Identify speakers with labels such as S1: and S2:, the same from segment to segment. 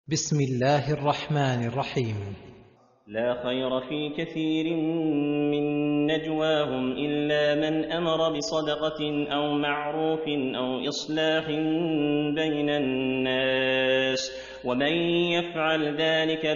S1: بسم الله الرحمن الرحيم.
S2: لا خير في كثير من نجواهم إلا من أمر بصدقة أو معروف أو إصلاح بين الناس، ومن يفعل ذلك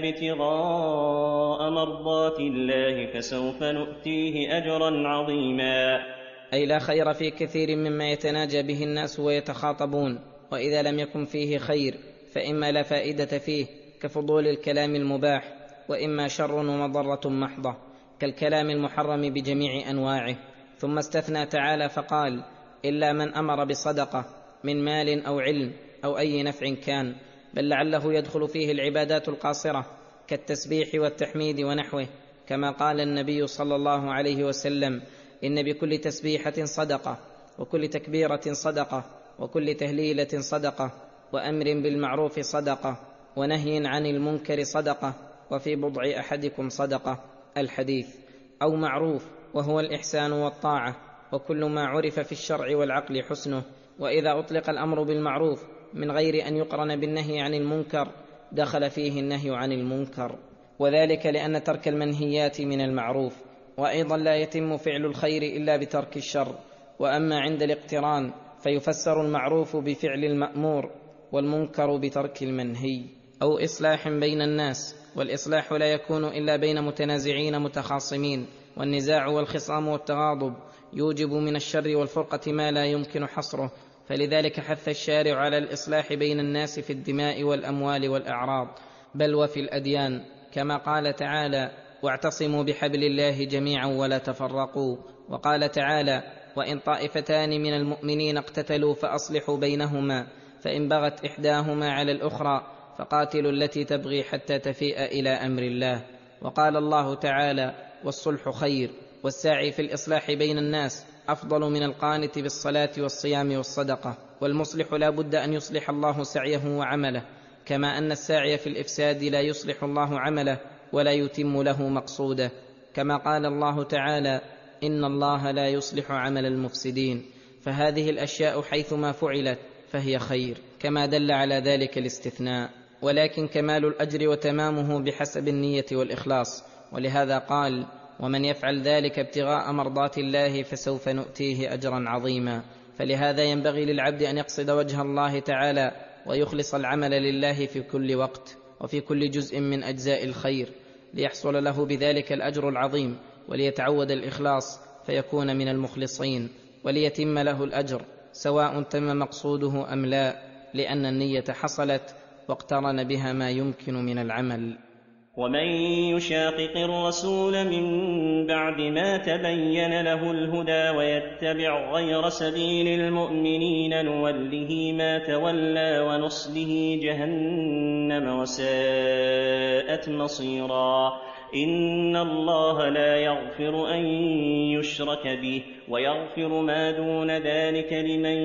S2: ابتغاء مرضات الله فسوف نؤتيه أجرا عظيما.
S3: أي لا خير في كثير مما يتناجى به الناس ويتخاطبون، وإذا لم يكن فيه خير فإما لا فائدة فيه كفضول الكلام المباح، وإما شر ومضرة محضة كالكلام المحرم بجميع أنواعه. ثم استثنى تعالى فقال: إلا من أمر بصدقة من مال أو علم أو أي نفع كان، بل لعله يدخل فيه العبادات القاصرة كالتسبيح والتحميد ونحوه، كما قال النبي صلى الله عليه وسلم: إن بكل تسبيحة صدقة، وكل تكبيرة صدقة، وكل تهليلة صدقة، وأمر بالمعروف صدقة، ونهي عن المنكر صدقة، وفي بضع أحدكم صدقة. الحديث. أو معروف وهو الإحسان والطاعة، وكل ما عرف في الشرع والعقل حسنه. وإذا أطلق الأمر بالمعروف من غير أن يقرن بالنهي عن المنكر دخل فيه النهي عن المنكر، وذلك لأن ترك المنهيات من المعروف. وأيضا لا يتم فعل الخير إلا بترك الشر. وأما عند الاقتران فيفسر المعروف بفعل المأمور، والمنكر بترك المنهي. أو إصلاح بين الناس، والإصلاح لا يكون إلا بين متنازعين متخاصمين، والنزاع والخصام والتغاضب يوجب من الشر والفرقة ما لا يمكن حصره، فلذلك حث الشارع على الإصلاح بين الناس في الدماء والأموال والأعراض، بل وفي الأديان، كما قال تعالى: واعتصموا بحبل الله جميعا ولا تفرقوا. وقال تعالى: وإن طائفتان من المؤمنين اقتتلوا فأصلحوا بينهما، فإن بغت إحداهما على الأخرى فقاتلوا التي تبغي حتى تفيء إلى أمر الله. وقال الله تعالى: والصلح خير. والساعي في الإصلاح بين الناس أفضل من القانت بالصلاة والصيام والصدقة. والمصلح لا بد أن يصلح الله سعيه وعمله، كما أن الساعي في الإفساد لا يصلح الله عمله ولا يتم له مقصوده، كما قال الله تعالى: إن الله لا يصلح عمل المفسدين. فهذه الأشياء حيثما فعلت فهي خير، كما دل على ذلك الاستثناء، ولكن كمال الأجر وتمامه بحسب النية والإخلاص. ولهذا قال: ومن يفعل ذلك ابتغاء مرضات الله فسوف نؤتيه أجرا عظيما. فلهذا ينبغي للعبد أن يقصد وجه الله تعالى ويخلص العمل لله في كل وقت وفي كل جزء من أجزاء الخير، ليحصل له بذلك الأجر العظيم، وليتعود الإخلاص فيكون من المخلصين، وليتم له الأجر سواء تم مقصوده أم لا، لأن النية حصلت واقترن بها ما يمكن من العمل.
S2: ومن يشاقق الرسول من بعد ما تبين له الهدى ويتبع غير سبيل المؤمنين نوله ما تولى ونصله جهنم وساءت مصيرا. إن الله لا يغفر أن يشرك به ويغفر ما دون ذلك لمن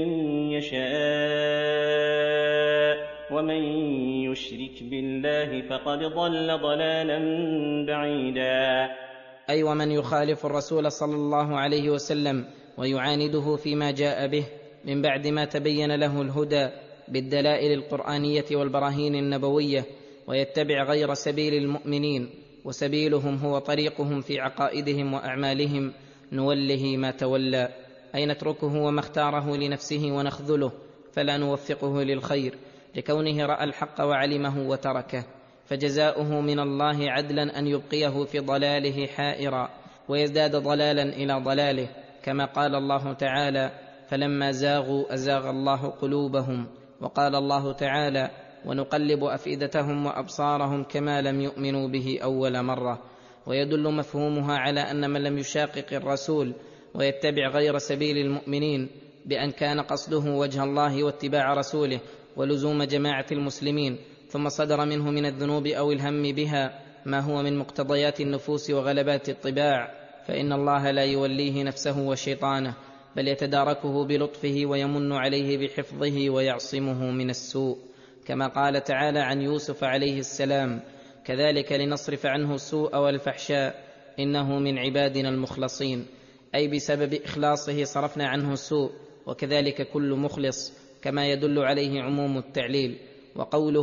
S2: يشاء، ومن يشرك بالله فقد ضل ضلالا بعيدا.
S3: أي ومن يخالف الرسول صلى الله عليه وسلم ويعانده فيما جاء به من بعد ما تبين له الهدى بالدلائل القرآنية والبراهين النبوية، ويتبع غير سبيل المؤمنين، وسبيلهم هو طريقهم في عقائدهم وأعمالهم، نوله ما تولى، أي نتركه وما اختاره لنفسه ونخذله، فلا نوفقه للخير لكونه رأى الحق وعلمه وتركه، فجزاؤه من الله عدلا أن يبقيه في ضلاله حائرا ويزداد ضلالا إلى ضلاله، كما قال الله تعالى: فلما زاغوا أزاغ الله قلوبهم. وقال الله تعالى: ونقلب أفئدتهم وأبصارهم كما لم يؤمنوا به أول مرة. ويدل مفهومها على أن من لم يشاقق الرسول ويتبع غير سبيل المؤمنين بأن كان قصده وجه الله واتباع رسوله ولزوم جماعة المسلمين، ثم صدر منه من الذنوب أو الهم بها ما هو من مقتضيات النفوس وغلبات الطباع، فإن الله لا يوليه نفسه وشيطانه، بل يتداركه بلطفه ويمن عليه بحفظه ويعصمه من السوء، كما قال تعالى عن يوسف عليه السلام: كذلك لنصرف عنه السوء والفحشاء إنه من عبادنا المخلصين، أي بسبب إخلاصه صرفنا عنه السوء، وكذلك كل مخلص، كما يدل عليه عموم التعليل. وقوله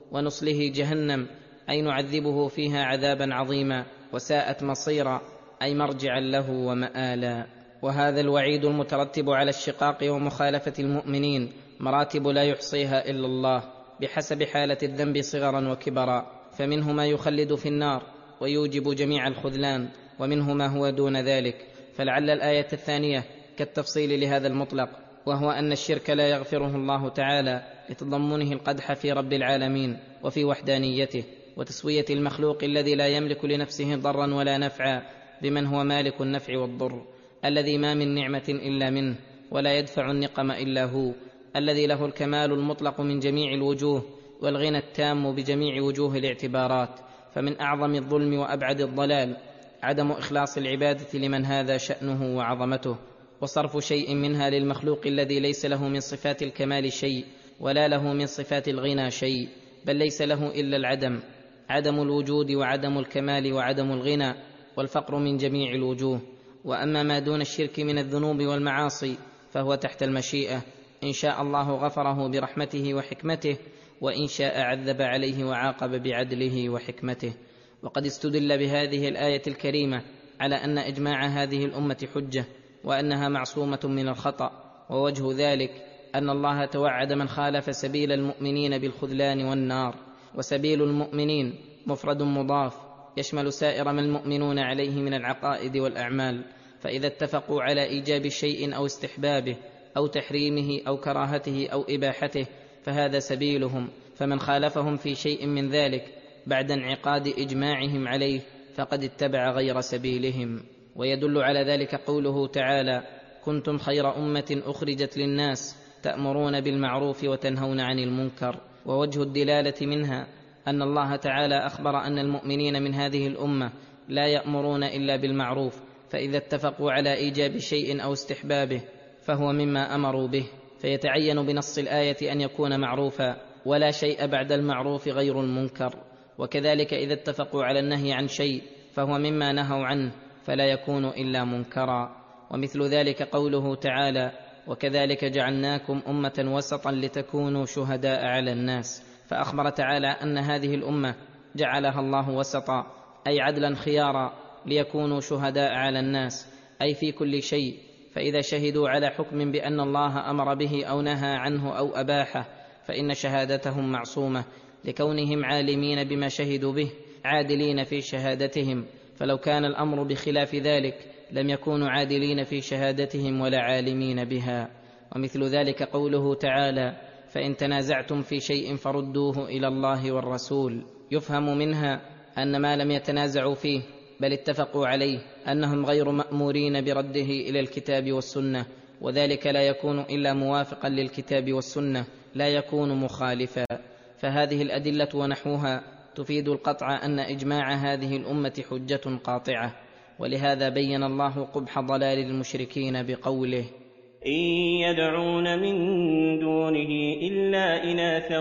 S3: ونصله جهنم، أي نعذبه فيها عذابا عظيما، وساءت مصيرا، أي مرجعا له ومآلا. وهذا الوعيد المترتب على الشقاق ومخالفة المؤمنين مراتب لا يحصيها إلا الله، بحسب حالة الذنب صغرا وكبرا، فمنه ما يخلد في النار ويوجب جميع الخذلان، ومنه ما هو دون ذلك. فلعل الآية الثانية كالتفصيل لهذا المطلق، وهو أن الشرك لا يغفره الله تعالى لتضمنه القدح في رب العالمين وفي وحدانيته، وتسوية المخلوق الذي لا يملك لنفسه ضرا ولا نفعا بمن هو مالك النفع والضر، الذي ما من نعمة إلا منه، ولا يدفع النقم إلا هو، الذي له الكمال المطلق من جميع الوجوه، والغنى التام بجميع وجوه الاعتبارات. فمن أعظم الظلم وأبعد الضلال عدم إخلاص العبادة لمن هذا شأنه وعظمته، وصرف شيء منها للمخلوق الذي ليس له من صفات الكمال شيء، ولا له من صفات الغنى شيء، بل ليس له إلا العدم، عدم الوجود وعدم الكمال وعدم الغنى، والفقر من جميع الوجوه. وأما ما دون الشرك من الذنوب والمعاصي فهو تحت المشيئة، إن شاء الله غفره برحمته وحكمته، وإن شاء عذب عليه وعاقب بعدله وحكمته. وقد استدل بهذه الآية الكريمة على أن إجماع هذه الأمة حجة، وأنها معصومة من الخطأ. ووجه ذلك أن الله توعد من خالف سبيل المؤمنين بالخذلان والنار. وسبيل المؤمنين مفرد مضاف يشمل سائر ما المؤمنون عليه من العقائد والأعمال، فإذا اتفقوا على إيجاب شيء أو استحبابه أو تحريمه أو كراهته أو إباحته فهذا سبيلهم، فمن خالفهم في شيء من ذلك بعد انعقاد إجماعهم عليه فقد اتبع غير سبيلهم. ويدل على ذلك قوله تعالى: كنتم خير أمة أخرجت للناس تأمرون بالمعروف وتنهون عن المنكر. ووجه الدلالة منها أن الله تعالى أخبر أن المؤمنين من هذه الأمة لا يأمرون إلا بالمعروف، فإذا اتفقوا على إيجاب شيء أو استحبابه فهو مما أمروا به، فيتعين بنص الآية أن يكون معروفا، ولا شيء بعد المعروف غير المنكر. وكذلك إذا اتفقوا على النهي عن شيء فهو مما نهوا عنه، فلا يكون إلا منكرا. ومثل ذلك قوله تعالى: وكذلك جعلناكم أمة وسطا لتكونوا شهداء على الناس. فأخبر تعالى أن هذه الأمة جعلها الله وسطا، أي عدلا خيارا، ليكونوا شهداء على الناس، أي في كل شيء. فإذا شهدوا على حكم بأن الله أمر به أو نهى عنه أو أباحه فإن شهادتهم معصومة، لكونهم عالمين بما شهدوا به، عادلين في شهادتهم. فلو كان الأمر بخلاف ذلك لم يكونوا عادلين في شهادتهم ولا عالمين بها. ومثل ذلك قوله تعالى: فإن تنازعتم في شيء فردوه إلى الله والرسول. يفهم منها أن ما لم يتنازعوا فيه بل اتفقوا عليه أنهم غير مأمورين برده إلى الكتاب والسنة، وذلك لا يكون إلا موافقا للكتاب والسنة، لا يكون مخالفا. فهذه الأدلة ونحوها تفيد القطع أن إجماع هذه الأمة حجة قاطعة. ولهذا بين الله قبح ضلال المشركين بقوله:
S2: إن يدعون من دونه إلا إناثا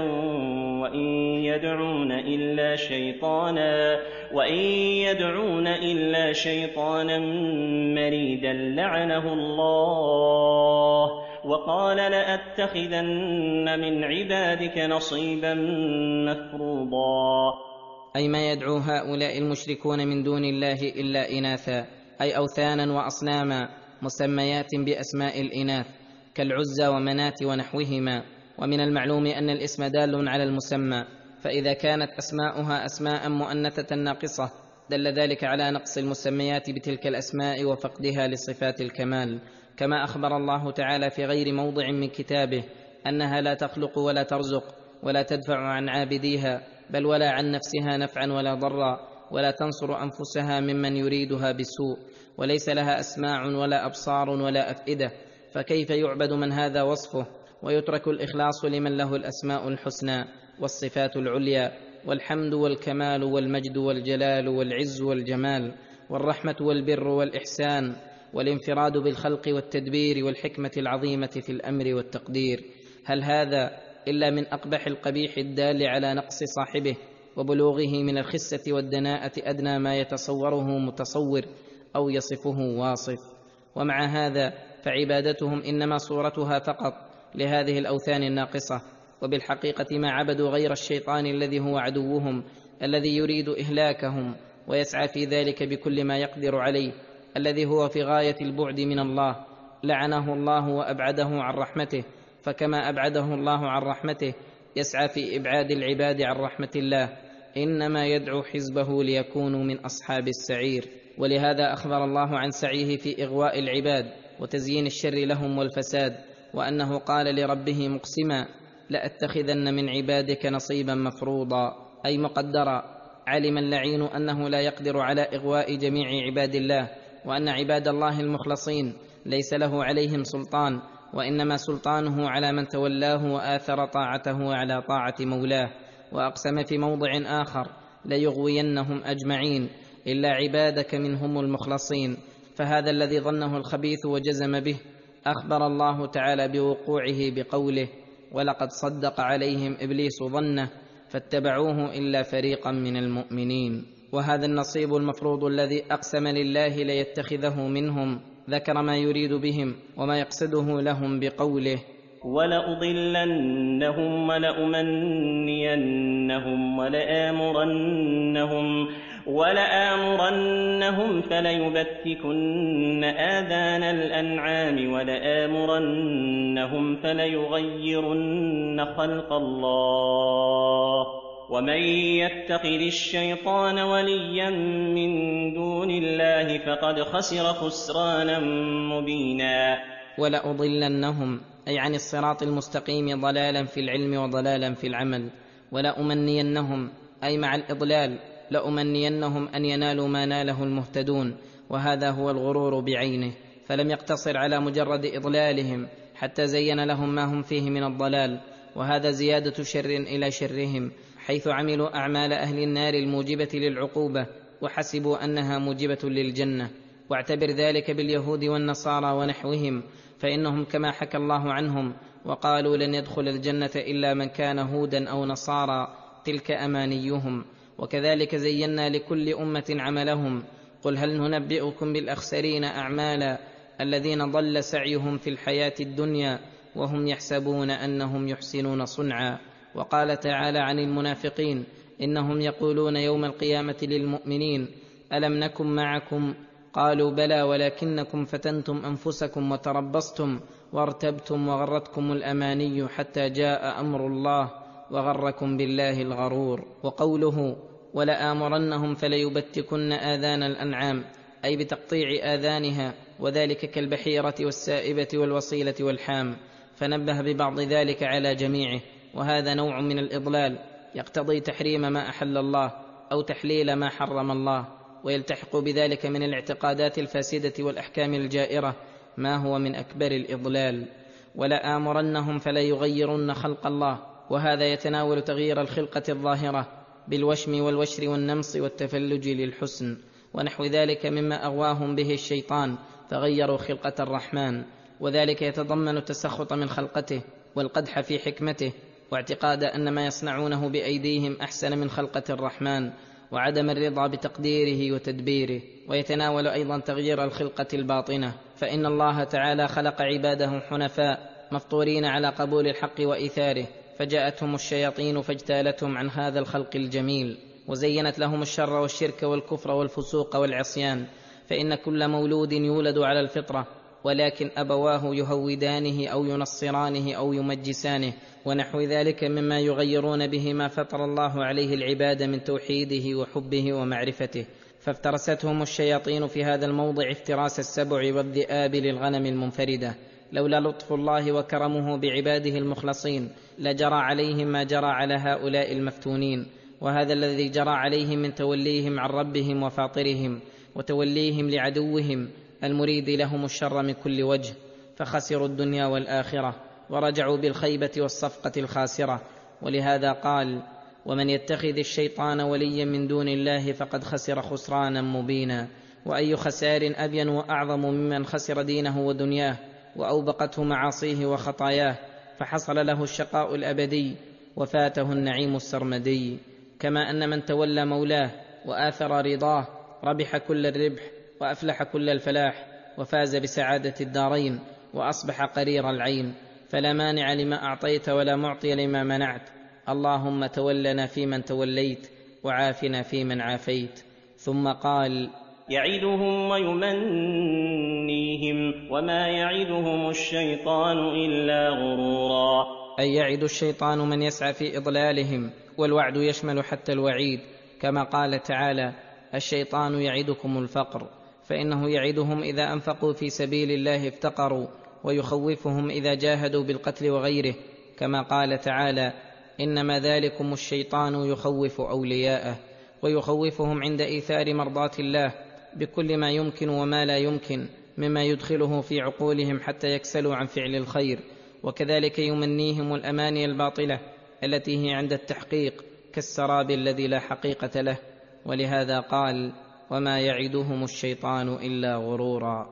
S2: وإن يدعون إلا شيطانا مريدا لعنه الله وقال لأتخذن من عبادك نصيبا مفروضا.
S3: أي ما يدعو هؤلاء المشركون من دون الله إلا إناثا، أي أوثانا وأصناما مسميات بأسماء الإناث كالعزى ومناة ونحوهما. ومن المعلوم أن الاسم دال على المسمى، فإذا كانت أسماؤها أسماء مؤنثة ناقصة دل ذلك على نقص المسميات بتلك الأسماء وفقدها لصفات الكمال، كما أخبر الله تعالى في غير موضع من كتابه أنها لا تخلق ولا ترزق ولا تدفع عن عابديها، بل ولا عن نفسها نفعا ولا ضرا، ولا تنصر أنفسها ممن يريدها بسوء، وليس لها أسماع ولا أبصار ولا أفئدة. فكيف يعبد من هذا وصفه ويترك الإخلاص لمن له الأسماء الحسنى والصفات العليا والحمد والكمال والمجد والجلال والعز والجمال والرحمة والبر والإحسان والانفراد بالخلق والتدبير والحكمة العظيمة في الأمر والتقدير؟ هل هذا إلا من أقبح القبيح الدال على نقص صاحبه وبلوغه من الخسة والدناءة أدنى ما يتصوره متصور أو يصفه واصف؟ ومع هذا فعبادتهم إنما صورتها فقط لهذه الأوثان الناقصة، وبالحقيقة ما عبدوا غير الشيطان الذي هو عدوهم، الذي يريد إهلاكهم ويسعى في ذلك بكل ما يقدر عليه، الذي هو في غاية البعد من الله، لعنه الله وأبعده عن رحمته. فكما أبعده الله عن رحمته يسعى في إبعاد العباد عن رحمة الله، إنما يدعو حزبه ليكونوا من أصحاب السعير. ولهذا أخبر الله عن سعيه في إغواء العباد وتزيين الشر لهم والفساد، وأنه قال لربه مقسما: لأتخذن من عبادك نصيبا مفروضا، أي مقدرا. علم اللعين أنه لا يقدر على إغواء جميع عباد الله، وأن عباد الله المخلصين ليس له عليهم سلطان، وإنما سلطانه على من تولاه وآثر طاعته على طاعة مولاه. وأقسم في موضع آخر: ليغوينهم أجمعين إلا عبادك منهم المخلصين. فهذا الذي ظنه الخبيث وجزم به أخبر الله تعالى بوقوعه بقوله: ولقد صدق عليهم إبليس ظنه فاتبعوه إلا فريقا من المؤمنين. وهذا النصيب المفروض الذي أقسم لله ليتخذه منهم ذكر ما يريد بهم وما يقصده لهم بقوله:
S2: ولأضلنهم ولأمنينهم ولآمرنهم فليبتكن آذان الأنعام ولآمرنهم فليغيرن خلق الله ومن يتخذ الشيطان وليا من دون الله فقد خسر خسرانا مبينا.
S3: ولأضلنهم أي عن الصراط المستقيم ضلالا في العلم وضلالا في العمل. ولأمنينهم أي مع الإضلال لأمنينهم أن ينالوا ما ناله المهتدون، وهذا هو الغرور بعينه، فلم يقتصر على مجرد إضلالهم حتى زين لهم ما هم فيه من الضلال، وهذا زيادة شر إلى شرهم، حيث عملوا أعمال أهل النار الموجبة للعقوبة وحسبوا أنها موجبة للجنة. واعتبر ذلك باليهود والنصارى ونحوهم، فإنهم كما حكى الله عنهم وقالوا لن يدخل الجنة إلا من كان هودا أو نصارى، تلك أمانيهم. وكذلك زينا لكل أمة عملهم. قل هل ننبئكم بالأخسرين أعمالا الذين ضل سعيهم في الحياة الدنيا وهم يحسبون أنهم يحسنون صنعا. وقال تعالى عن المنافقين: إنهم يقولون يوم القيامة للمؤمنين: ألم نكن معكم؟ قالوا بلى ولكنكم فتنتم أنفسكم وتربصتم وارتبتم وغرتكم الأماني حتى جاء أمر الله وغركم بالله الغرور. وقوله: ولآمرنهم فليبتكن آذان الأنعام، أي بتقطيع آذانها، وذلك كالبحيرة والسائبة والوصيلة والحام، فنبه ببعض ذلك على جميعه. وهذا نوع من الإضلال يقتضي تحريم ما أحل الله أو تحليل ما حرم الله، ويلتحق بذلك من الاعتقادات الفاسدة والأحكام الجائرة ما هو من أكبر الإضلال. ولآمرنهم فليغيرن خلق الله، وهذا يتناول تغيير الخلقة الظاهرة بالوشم والوشر والنمص والتفلج للحسن ونحو ذلك مما أغواهم به الشيطان، فغيروا خلقة الرحمن، وذلك يتضمن التسخط من خلقته والقدح في حكمته، واعتقاد أن ما يصنعونه بأيديهم أحسن من خلقة الرحمن، وعدم الرضا بتقديره وتدبيره. ويتناول أيضا تغيير الخلقة الباطنة، فإن الله تعالى خلق عباده حنفاء مفطورين على قبول الحق وإيثاره، فجاءتهم الشياطين فاجتالتهم عن هذا الخلق الجميل، وزينت لهم الشر والشرك والكفر والفسوق والعصيان. فإن كل مولود يولد على الفطرة، ولكن أبواه يهودانه أو ينصرانه أو يمجسانه ونحو ذلك مما يغيرون به ما فطر الله عليه العباد من توحيده وحبه ومعرفته. فافترستهم الشياطين في هذا الموضع افتراس السبع والذئاب للغنم المنفردة. لولا لطف الله وكرمه بعباده المخلصين لجرى عليهم ما جرى على هؤلاء المفتونين، وهذا الذي جرى عليهم من توليهم عن ربهم وفاطرهم وتوليهم لعدوهم المريد لهم الشر من كل وجه، فخسروا الدنيا والآخرة ورجعوا بالخيبة والصفقة الخاسرة. ولهذا قال: ومن يتخذ الشيطان وليا من دون الله فقد خسر خسرانا مبينا. وأي خسار أبين وأعظم ممن خسر دينه ودنياه وأوبقته معاصيه وخطاياه، فحصل له الشقاء الأبدي وفاته النعيم السرمدي. كما أن من تولى مولاه وآثر رضاه ربح كل الربح وأفلح كل الفلاح وفاز بسعادة الدارين وأصبح قرير العين. فلا مانع لما اعطيت ولا معطي لما منعت. اللهم تولنا فيمن توليت وعافنا فيمن عافيت. ثم قال:
S2: يعدهم ويمنيهم وما يعدهم الشيطان إلا غرورا.
S3: أي يعد الشيطان من يسعى في إضلالهم، والوعد يشمل حتى الوعيد، كما قال تعالى: الشيطان يعدكم الفقر، فإنه يعدهم إذا أنفقوا في سبيل الله افتقروا، ويخوفهم إذا جاهدوا بالقتل وغيره، كما قال تعالى: إنما ذلكم الشيطان يخوف أولياءه، ويخوفهم عند إيثار مرضاة الله بكل ما يمكن وما لا يمكن مما يدخله في عقولهم حتى يكسلوا عن فعل الخير. وكذلك يمنيهم الأماني الباطلة التي هي عند التحقيق كالسراب الذي لا حقيقة له. ولهذا قال: وما يعدهم الشيطان إلا غرورا.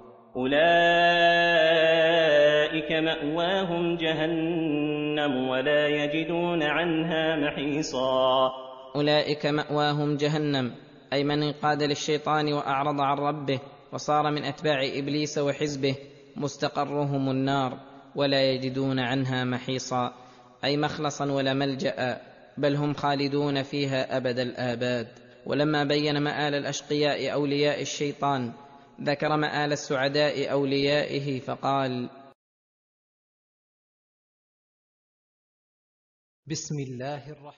S2: أولئك مأواهم جهنم ولا يجدون عنها محيصا.
S3: أولئك مأواهم جهنم، أي من انقاد للشيطان وأعرض عن ربه وصار من أتباع إبليس وحزبه، مستقرهم النار ولا يجدون عنها محيصا، أي مخلصا ولا ملجأ، بل هم خالدون فيها أبد الآباد. ولما بين مآل الأشقياء أولياء الشيطان ذكر مآل السعداء أوليائه فقال:
S1: بسم الله الرحمن